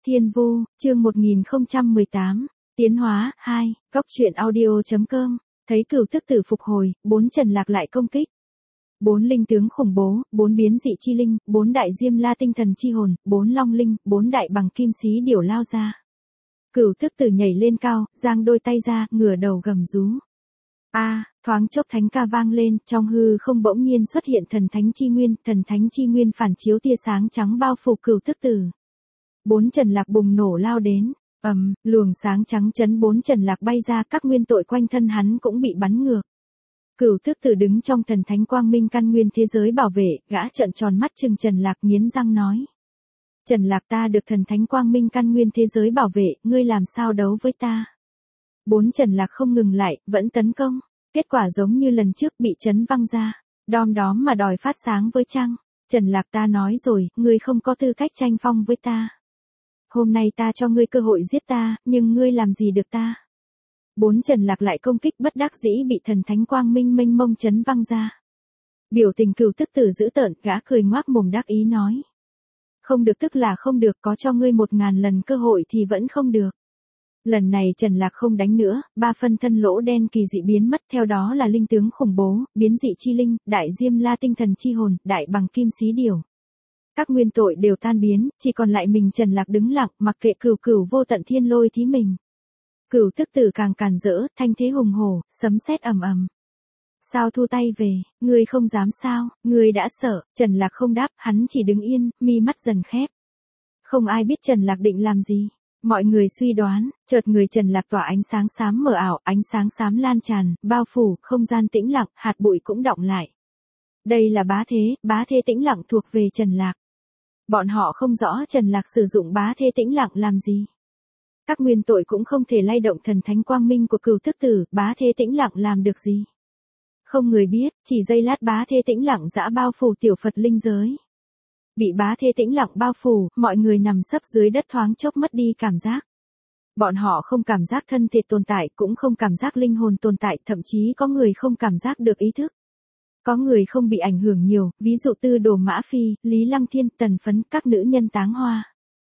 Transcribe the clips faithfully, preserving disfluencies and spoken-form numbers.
Thiên Vu, chương một nghìn không trăm mười tám, Tiến hóa, hai, Cóc truyện audio.com, thấy cửu thức tử phục hồi, bốn Trần Lạc lại công kích. Bốn linh tướng khủng bố, bốn biến dị chi linh, bốn đại diêm la tinh thần chi hồn, bốn long linh, bốn đại bằng kim xí điểu lao ra. Cửu thức tử nhảy lên cao, giang đôi tay ra, ngửa đầu gầm rú. A, thoáng chốc thánh ca vang lên, trong hư không bỗng nhiên xuất hiện thần thánh chi nguyên, thần thánh chi nguyên phản chiếu tia sáng trắng bao phủ cửu thức tử. Bốn Trần Lạc bùng nổ lao đến, ầm, um, luồng sáng trắng chấn bốn Trần Lạc bay ra, các nguyên tội quanh thân hắn cũng bị bắn ngược. Cửu thức tử đứng trong thần thánh quang minh căn nguyên thế giới bảo vệ, gã trợn tròn mắt trừng Trần Lạc nghiến răng nói. Trần Lạc, ta được thần thánh quang minh căn nguyên thế giới bảo vệ, ngươi làm sao đấu với ta? Bốn Trần Lạc không ngừng lại, vẫn tấn công, kết quả giống như lần trước bị chấn văng ra, đom đóm mà đòi phát sáng với trăng. Trần Lạc, ta nói rồi, ngươi không có tư cách tranh phong với ta. Hôm nay ta cho ngươi cơ hội giết ta, nhưng ngươi làm gì được ta? Bốn Trần Lạc lại công kích bất đắc dĩ bị thần thánh quang minh mênh mông chấn văng ra. Biểu tình cửu thức tử dữ tợn, gã cười ngoác mồm đắc ý nói. Không được tức là không được, có cho ngươi một ngàn lần cơ hội thì vẫn không được. Lần này Trần Lạc không đánh nữa, ba phân thân lỗ đen kỳ dị biến mất, theo đó là linh tướng khủng bố, biến dị chi linh, đại diêm la tinh thần chi hồn, đại bằng kim xí điểu. Các nguyên tội đều tan biến, chỉ còn lại mình Trần Lạc đứng lặng, mặc kệ cửu cửu vô tận thiên lôi thí mình. Cửu thức tử càng càn rỡ, thanh thế hùng hổ, sấm sét ầm ầm. Sao thu tay về, ngươi không dám sao, ngươi đã sợ, Trần Lạc không đáp, hắn chỉ đứng yên, mi mắt dần khép. Không ai biết Trần Lạc định làm gì. Mọi người suy đoán, chợt người Trần Lạc tỏa ánh sáng xám mờ ảo, ánh sáng xám lan tràn, bao phủ, không gian tĩnh lặng, hạt bụi cũng đọng lại. Đây là bá thế, bá thế tĩnh lặng thuộc về Trần Lạc. Bọn họ không rõ Trần Lạc sử dụng bá thế tĩnh lặng làm gì. Các nguyên tội cũng không thể lay động thần thánh quang minh của cửu thức tử, bá thế tĩnh lặng làm được gì. Không người biết, chỉ giây lát bá thế tĩnh lặng dã bao phủ tiểu Phật linh giới. Bị bá thế tĩnh lặng bao phủ, mọi người nằm sấp dưới đất thoáng chốc mất đi cảm giác. Bọn họ không cảm giác thân thể tồn tại, cũng không cảm giác linh hồn tồn tại, thậm chí có người không cảm giác được ý thức. Có người không bị ảnh hưởng nhiều, ví dụ Tư Đồ Mã Phi, Lý Lăng Thiên, Tần Phấn, các nữ nhân táng hoa.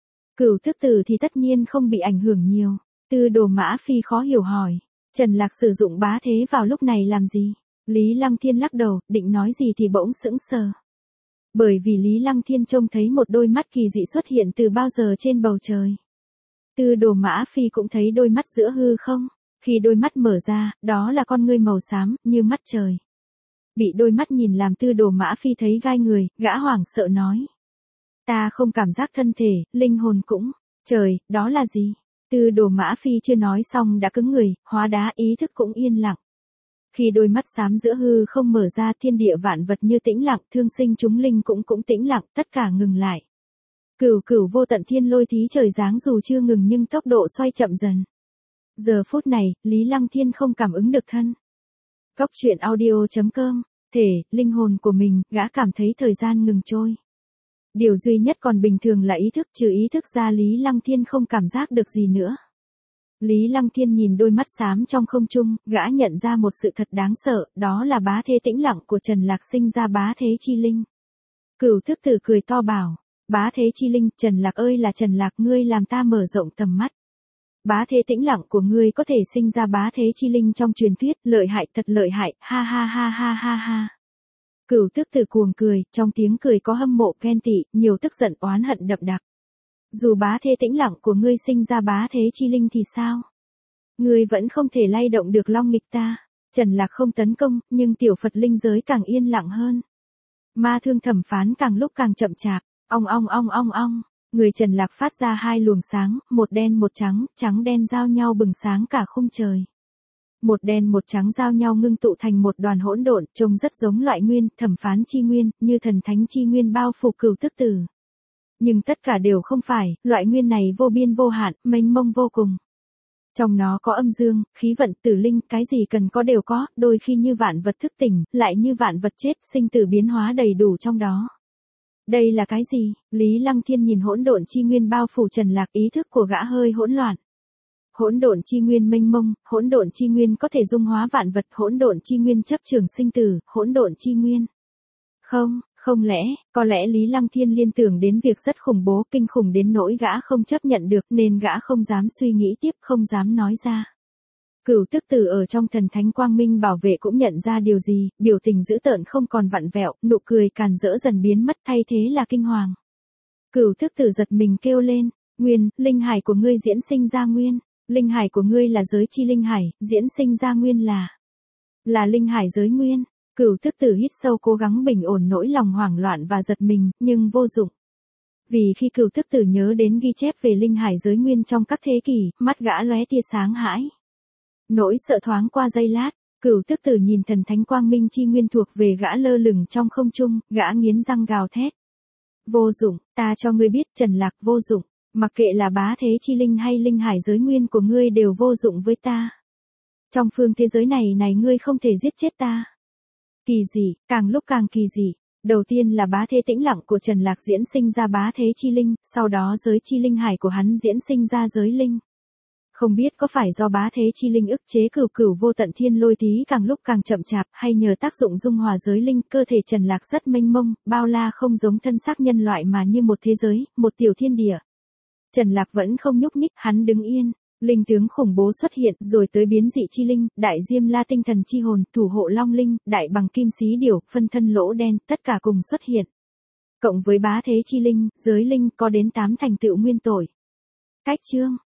Cửu thức tử thì tất nhiên không bị ảnh hưởng nhiều. Tư Đồ Mã Phi khó hiểu hỏi, Trần Lạc sử dụng bá thế vào lúc này làm gì? Lý Lăng Thiên lắc đầu, định nói gì thì bỗng sững sờ. Bởi vì Lý Lăng Thiên trông thấy một đôi mắt kỳ dị xuất hiện từ bao giờ trên bầu trời. Tư Đồ Mã Phi cũng thấy đôi mắt giữa hư không, khi đôi mắt mở ra, đó là con ngươi màu xám, như mắt trời. Bị đôi mắt nhìn làm Tư Đồ Mã Phi thấy gai người, gã hoảng sợ nói. Ta không cảm giác thân thể, linh hồn cũng, trời, đó là gì? Tư Đồ Mã Phi chưa nói xong đã cứng người, hóa đá, ý thức cũng yên lặng. Khi đôi mắt xám giữa hư không mở ra, thiên địa vạn vật như tĩnh lặng, thương sinh chúng linh cũng cũng tĩnh lặng, tất cả ngừng lại. Cửu cửu vô tận thiên lôi thí trời giáng dù chưa ngừng nhưng tốc độ xoay chậm dần. Giờ phút này, Lý Lăng Thiên không cảm ứng được thân. Cóc truyện audio.com, thể, linh hồn của mình, gã cảm thấy thời gian ngừng trôi. Điều duy nhất còn bình thường là ý thức, trừ ý thức ra Lý Lăng Thiên không cảm giác được gì nữa. Lý Lăng Thiên nhìn đôi mắt xám trong không trung, gã nhận ra một sự thật đáng sợ, đó là bá thế tĩnh lặng của Trần Lạc sinh ra bá thế chi linh. Cửu thức tử cười to bảo, bá thế chi linh, Trần Lạc ơi là Trần Lạc, ngươi làm ta mở rộng tầm mắt. Bá thế tĩnh lặng của ngươi có thể sinh ra bá thế chi linh trong truyền thuyết, lợi hại, thật lợi hại, ha ha ha ha ha ha. Cửu thức tử cuồng cười, trong tiếng cười có hâm mộ ghen tị, nhiều tức giận oán hận đậm đặc. Dù bá thế tĩnh lặng của ngươi sinh ra bá thế chi linh thì sao? Ngươi vẫn không thể lay động được long nghịch ta. Trần Lạc không tấn công, nhưng tiểu Phật linh giới càng yên lặng hơn. Ma thương thẩm phán càng lúc càng chậm chạp, ong ong ong ong ong. Người Trần Lạc phát ra hai luồng sáng, một đen một trắng, trắng đen giao nhau bừng sáng cả khung trời. Một đen một trắng giao nhau ngưng tụ thành một đoàn hỗn độn, trông rất giống loại nguyên, thẩm phán chi nguyên, như thần thánh chi nguyên bao phủ cửu thức tử. Nhưng tất cả đều không phải, loại nguyên này vô biên vô hạn, mênh mông vô cùng. Trong nó có âm dương, khí vận, tử linh, cái gì cần có đều có, đôi khi như vạn vật thức tỉnh, lại như vạn vật chết, sinh tử biến hóa đầy đủ trong đó. Đây là cái gì? Lý Lăng Thiên nhìn hỗn độn chi nguyên bao phủ Trần Lạc, ý thức của gã hơi hỗn loạn. Hỗn độn chi nguyên mênh mông, hỗn độn chi nguyên có thể dung hóa vạn vật, hỗn độn chi nguyên chấp trường sinh tử, hỗn độn chi nguyên. Không, Không lẽ, có lẽ Lý Lăng Thiên liên tưởng đến việc rất khủng bố, kinh khủng đến nỗi gã không chấp nhận được nên gã không dám suy nghĩ tiếp, không dám nói ra. Cửu Tức Tử ở trong thần thánh quang minh bảo vệ cũng nhận ra điều gì, biểu tình dữ tợn không còn vặn vẹo, nụ cười càn rỡ dần biến mất thay thế là kinh hoàng. Cửu Tức Tử giật mình kêu lên, Nguyên, linh hải của ngươi diễn sinh ra nguyên, linh hải của ngươi là giới chi linh hải, diễn sinh ra nguyên là, là linh hải giới nguyên. Cửu Tức Tử hít sâu cố gắng bình ổn nỗi lòng hoảng loạn và giật mình, nhưng vô dụng. Vì khi Cửu Tức Tử nhớ đến ghi chép về linh hải giới nguyên trong các thế kỷ, mắt gã lóe tia sáng hãi. Nỗi sợ thoáng qua giây lát, Cửu Tức Tử nhìn thần thánh quang minh chi nguyên thuộc về gã lơ lửng trong không trung, gã nghiến răng gào thét. Vô dụng, ta cho ngươi biết Trần Lạc vô dụng, mặc kệ là bá thế chi linh hay linh hải giới nguyên của ngươi đều vô dụng với ta. Trong phương thế giới này này ngươi không thể giết chết ta. Kỳ dị, càng lúc càng kỳ dị. Đầu tiên là bá thế tĩnh lặng của Trần Lạc diễn sinh ra bá thế chi linh, sau đó giới chi linh hải của hắn diễn sinh ra giới linh. Không biết có phải do bá thế chi linh ức chế cửu cửu vô tận thiên lôi tí càng lúc càng chậm chạp hay nhờ tác dụng dung hòa giới linh, cơ thể Trần Lạc rất mênh mông, bao la không giống thân xác nhân loại mà như một thế giới, một tiểu thiên địa. Trần Lạc vẫn không nhúc nhích, hắn đứng yên. Linh tướng khủng bố xuất hiện, rồi tới biến dị chi linh, đại diêm la tinh thần chi hồn, thủ hộ long linh, đại bằng kim xí điểu, phân thân lỗ đen, tất cả cùng xuất hiện. Cộng với bá thế chi linh, giới linh có đến tám thành tựu nguyên tội. Cách chương